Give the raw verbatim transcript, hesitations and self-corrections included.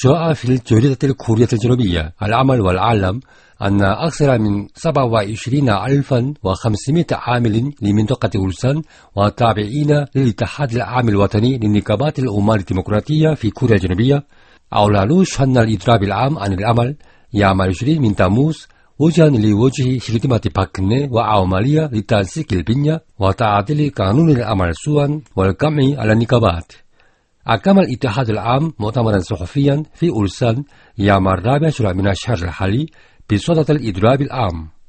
جاء في الجريدة الكورية الجنوبية العمل والعالم أن أكثر من سبعة وعشرين ألفا وخمسمائة عامل لمنطقة أولسان وتابعين للاتحاد العام الوطني للنقابات العمال الديمقراطية في كوريا الجنوبية أعلنوا شن الإضراب العام عن العمل يوم عشرين من تموز وجها لوجه خدمة باكنة وعملية لتنسيق البنية وتعديل قانون العمل سوءا والقمع على النقابات. أقام الاتحاد العام مؤتمرا صحفيا في أولسان يوم الرابع من الشهر الحالي بصدد الإضراب العام.